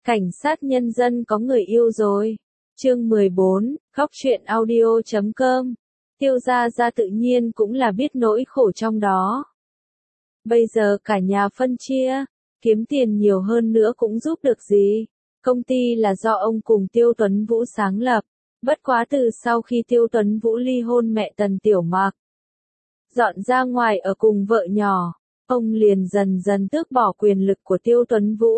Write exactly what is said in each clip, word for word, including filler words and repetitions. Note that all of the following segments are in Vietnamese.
Cảnh sát nhân dân có người yêu rồi. Chương mười bốn, khóc chuyện audio chấm com. Tiêu Gia Gia tự nhiên cũng là biết nỗi khổ trong đó. Bây giờ cả nhà phân chia, kiếm tiền nhiều hơn nữa cũng giúp được gì. Công ty là do ông cùng Tiêu Tuấn Vũ sáng lập. Bất quá từ sau khi Tiêu Tuấn Vũ ly hôn mẹ Tần Tiểu Mặc, dọn ra ngoài ở cùng vợ nhỏ, ông liền dần dần tước bỏ quyền lực của Tiêu Tuấn Vũ.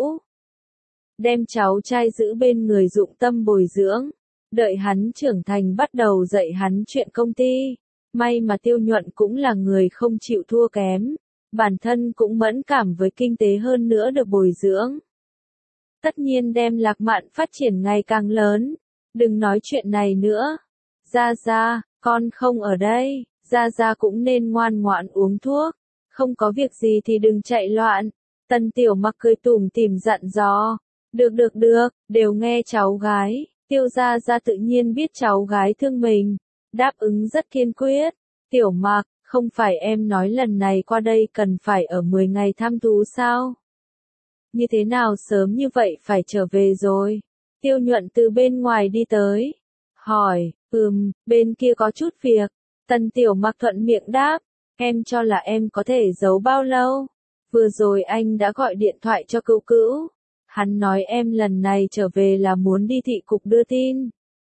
Đem cháu trai giữ bên người dụng tâm bồi dưỡng, đợi hắn trưởng thành bắt đầu dạy hắn chuyện công ty. May mà Tiêu Nhuận cũng là người không chịu thua kém, bản thân cũng mẫn cảm với kinh tế hơn nữa được bồi dưỡng. Tất nhiên đem Lạc Mạn phát triển ngày càng lớn. Đừng nói chuyện này nữa. Gia Gia, con không ở đây, Gia Gia cũng nên ngoan ngoãn uống thuốc. Không có việc gì thì đừng chạy loạn. Tần Tiểu Mặc cười tủm tỉm dặn dò. Được được được, đều nghe cháu gái. Tiêu Gia Gia tự nhiên biết cháu gái thương mình, đáp ứng rất kiên quyết. Tiểu Mặc, không phải em nói lần này qua đây cần phải ở mười ngày thăm thú sao? Như thế nào sớm như vậy phải trở về rồi? Tiêu Nhuận từ bên ngoài đi tới, hỏi, ừm, bên kia có chút việc. Tần Tiểu Mặc thuận miệng đáp, em cho là em có thể giấu bao lâu? Vừa rồi anh đã gọi điện thoại cho Cữu Cữu. Hắn nói em lần này trở về là muốn đi thị cục đưa tin.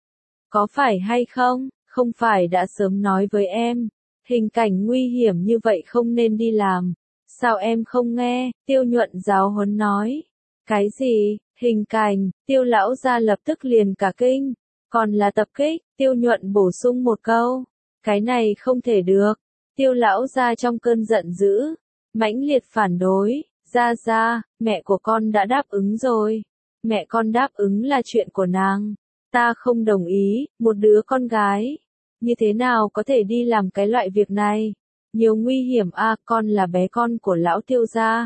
Có phải hay không? Không phải đã sớm nói với em, hình cảnh nguy hiểm như vậy không nên đi làm. Sao em không nghe? Tiêu Nhuận giáo huấn nói. Cái gì? Hình cảnh? Tiêu lão gia lập tức liền cả kinh. Còn là tập kích? Tiêu Nhuận bổ sung một câu. Cái này không thể được. Tiêu lão gia trong cơn giận dữ, mãnh liệt phản đối. Gia Gia, mẹ của con đã đáp ứng rồi. Mẹ con đáp ứng là chuyện của nàng. Ta không đồng ý, một đứa con gái. Như thế nào có thể đi làm cái loại việc này? Nhiều nguy hiểm a, con là bé con của lão Tiêu gia.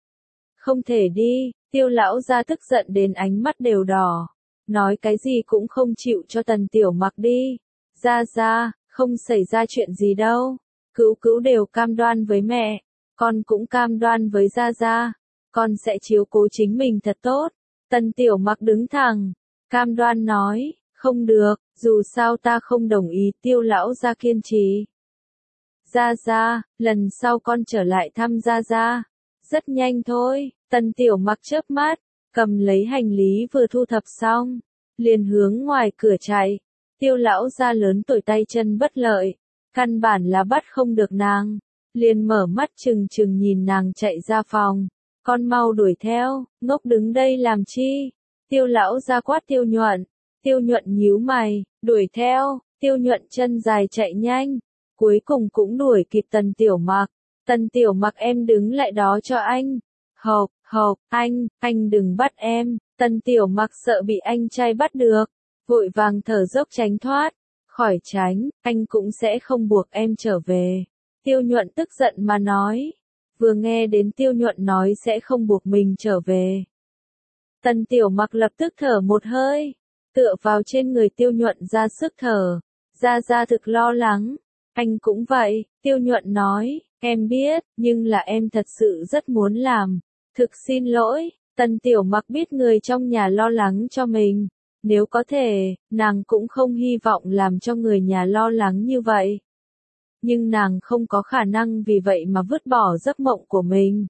Không thể đi, Tiêu lão gia tức giận đến ánh mắt đều đỏ. Nói cái gì cũng không chịu cho Tần Tiểu Mặc đi. Gia Gia, không xảy ra chuyện gì đâu. Cữu Cữu đều cam đoan với mẹ. Con cũng cam đoan với Gia Gia. Con sẽ chiếu cố chính mình thật tốt. Tần Tiểu Mặc đứng thẳng, cam đoan nói, không được, dù sao ta không đồng ý. Tiêu lão gia kiên trì. Gia Gia, lần sau con trở lại thăm Gia Gia. Rất nhanh thôi. Tần Tiểu Mặc chớp mắt, cầm lấy hành lý vừa thu thập xong, liền hướng ngoài cửa chạy. Tiêu lão gia lớn tuổi tay chân bất lợi, căn bản là bắt không được nàng, liền mở mắt trừng trừng nhìn nàng chạy ra phòng. Con mau đuổi theo, ngốc đứng đây làm chi? Tiêu lão gia quát Tiêu Nhuận. Tiêu Nhuận nhíu mày, đuổi theo. Tiêu Nhuận chân dài chạy nhanh, cuối cùng cũng đuổi kịp Tần Tiểu Mặc. Tần Tiểu Mặc, em đứng lại đó cho anh. Hộc, hộc, anh, anh đừng bắt em. Tần Tiểu Mặc sợ bị anh trai bắt được, vội vàng thở dốc tránh thoát. Khỏi tránh, anh cũng sẽ không buộc em trở về. Tiêu Nhuận tức giận mà nói. Vừa nghe đến Tiêu Nhuận nói sẽ không buộc mình trở về, Tần Tiểu Mặc lập tức thở một hơi, tựa vào trên người Tiêu Nhuận ra sức thở. Gia Gia thực lo lắng. Anh cũng vậy, Tiêu Nhuận nói, em biết, nhưng là em thật sự rất muốn làm. Thực xin lỗi. Tần Tiểu Mặc biết người trong nhà lo lắng cho mình. Nếu có thể, nàng cũng không hy vọng làm cho người nhà lo lắng như vậy. Nhưng nàng không có khả năng vì vậy mà vứt bỏ giấc mộng của mình.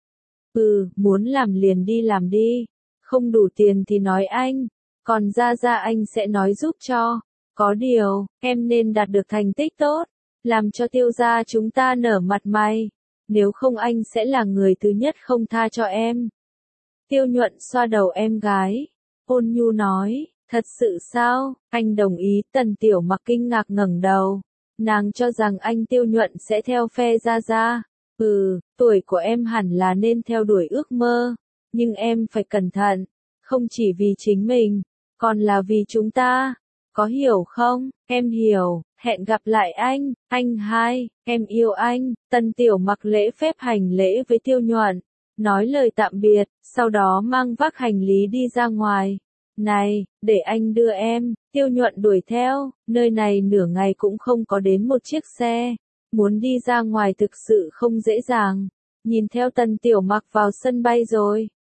Ừ, muốn làm liền đi làm đi. Không đủ tiền thì nói anh. Còn Gia Gia anh sẽ nói giúp cho. Có điều, em nên đạt được thành tích tốt, làm cho Tiêu gia chúng ta nở mặt mày. Nếu không anh sẽ là người thứ nhất không tha cho em. Tiêu Nhuận xoa đầu em gái, ôn nhu nói, thật sự sao? Anh đồng ý. Tần Tiểu Mặc kinh ngạc ngẩng đầu. Nàng cho rằng anh Tiêu Nhuận sẽ theo phe Gia Gia. Ừ, tuổi của em hẳn là nên theo đuổi ước mơ. Nhưng em phải cẩn thận. Không chỉ vì chính mình, còn là vì chúng ta. Có hiểu không? Em hiểu. Hẹn gặp lại anh. Anh hai, em yêu anh. Tần Tiểu Mặc lễ phép hành lễ với Tiêu Nhuận, nói lời tạm biệt, sau đó mang vác hành lý đi ra ngoài. Này, để anh đưa em. Tiêu Nhuận đuổi theo. Nơi này nửa ngày cũng không có đến một chiếc xe. Muốn đi ra ngoài thực sự không dễ dàng. Nhìn theo Tần Tiểu Mặc vào sân bay rồi,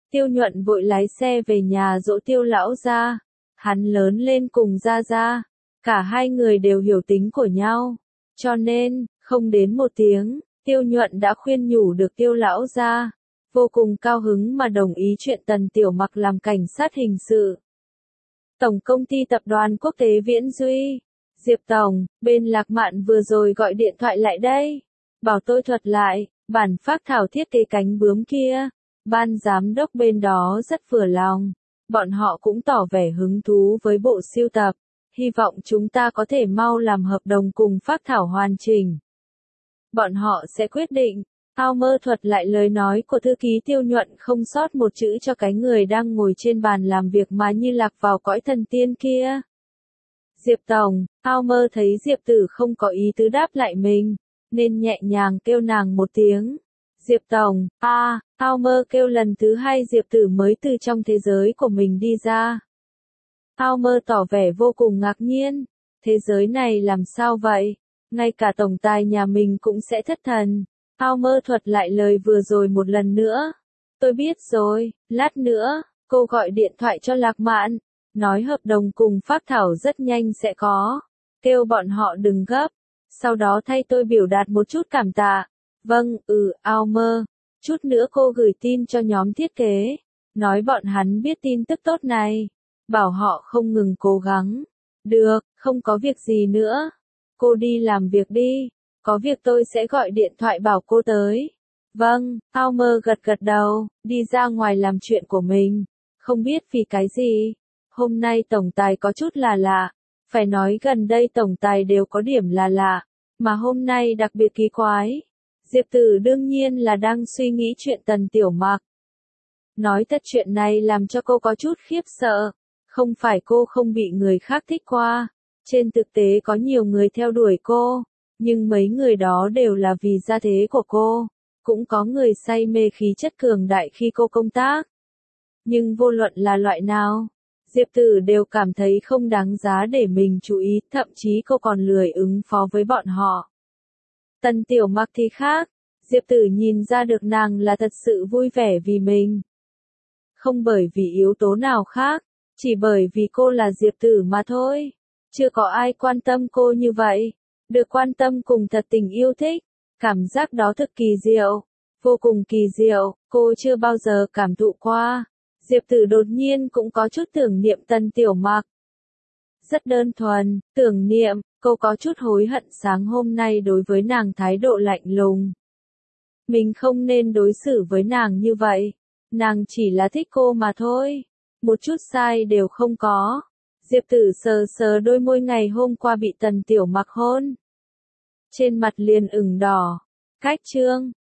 Tiêu Nhuận vội lái xe về nhà dỗ Tiêu lão gia. Hắn lớn lên cùng Gia Gia. Cả hai người đều hiểu tính của nhau. Cho nên, không đến một tiếng, Tiêu Nhuận đã khuyên nhủ được Tiêu lão gia. Vô cùng cao hứng mà đồng ý chuyện Tần Tiểu Mặc làm cảnh sát hình sự. Tổng công ty tập đoàn quốc tế Viễn Duy. Diệp Tổng, bên Lạc Mạn vừa rồi gọi điện thoại lại đây. Bảo tôi thuật lại, bản phác thảo thiết kế cánh bướm kia. Ban giám đốc bên đó rất vừa lòng. Bọn họ cũng tỏ vẻ hứng thú với bộ sưu tập. Hy vọng chúng ta có thể mau làm hợp đồng cùng phác thảo hoàn chỉnh. Bọn họ sẽ quyết định. Ao Mơ thuật lại lời nói của thư ký Tiêu Nhuận không sót một chữ cho cái người đang ngồi trên bàn làm việc mà như lạc vào cõi thần tiên kia. Diệp Tổng, Ao Mơ thấy Diệp Tử không có ý tứ đáp lại mình, nên nhẹ nhàng kêu nàng một tiếng. Diệp Tổng, a, à, Ao Mơ kêu lần thứ hai Diệp Tử mới từ trong thế giới của mình đi ra. Ao Mơ tỏ vẻ vô cùng ngạc nhiên, thế giới này làm sao vậy? Ngay cả tổng tài nhà mình cũng sẽ thất thần. Ao Mơ thuật lại lời vừa rồi một lần nữa. Tôi biết rồi, lát nữa, cô gọi điện thoại cho Lạc Mạn, nói hợp đồng cùng phác thảo rất nhanh sẽ có. Kêu bọn họ đừng gấp, sau đó thay tôi biểu đạt một chút cảm tạ. Vâng, ừ, Ao Mơ. Chút nữa cô gửi tin cho nhóm thiết kế, nói bọn hắn biết tin tức tốt này, bảo họ không ngừng cố gắng. Được, không có việc gì nữa. Cô đi làm việc đi. Có việc tôi sẽ gọi điện thoại bảo cô tới. Vâng, Ao Mơ gật gật đầu, đi ra ngoài làm chuyện của mình. Không biết vì cái gì. Hôm nay tổng tài có chút là lạ. Phải nói gần đây tổng tài đều có điểm là lạ. Mà hôm nay đặc biệt kỳ quái. Diệp Tử đương nhiên là đang suy nghĩ chuyện Tần Tiểu Mặc. Nói thật chuyện này làm cho cô có chút khiếp sợ. Không phải cô không bị người khác thích qua. Trên thực tế có nhiều người theo đuổi cô. Nhưng mấy người đó đều là vì gia thế của cô. Cũng có người say mê khí chất cường đại khi cô công tác. Nhưng vô luận là loại nào, Diệp Tử đều cảm thấy không đáng giá để mình chú ý, thậm chí cô còn lười ứng phó với bọn họ. Tần Tiểu Mặc thì khác, Diệp Tử nhìn ra được nàng là thật sự vui vẻ vì mình. Không bởi vì yếu tố nào khác, chỉ bởi vì cô là Diệp Tử mà thôi. Chưa có ai quan tâm cô như vậy. Được quan tâm cùng thật tình yêu thích, cảm giác đó thực kỳ diệu, vô cùng kỳ diệu, cô chưa bao giờ cảm thụ qua. Diệp Tử đột nhiên cũng có chút tưởng niệm Tần Tiểu Mặc. Rất đơn thuần, tưởng niệm, cô có chút hối hận sáng hôm nay đối với nàng thái độ lạnh lùng. Mình không nên đối xử với nàng như vậy, nàng chỉ là thích cô mà thôi, một chút sai đều không có. Diệp Tử sờ sờ đôi môi ngày hôm qua bị Tần Tiểu Mặc hôn. Trên mặt liền ửng đỏ. Cách chương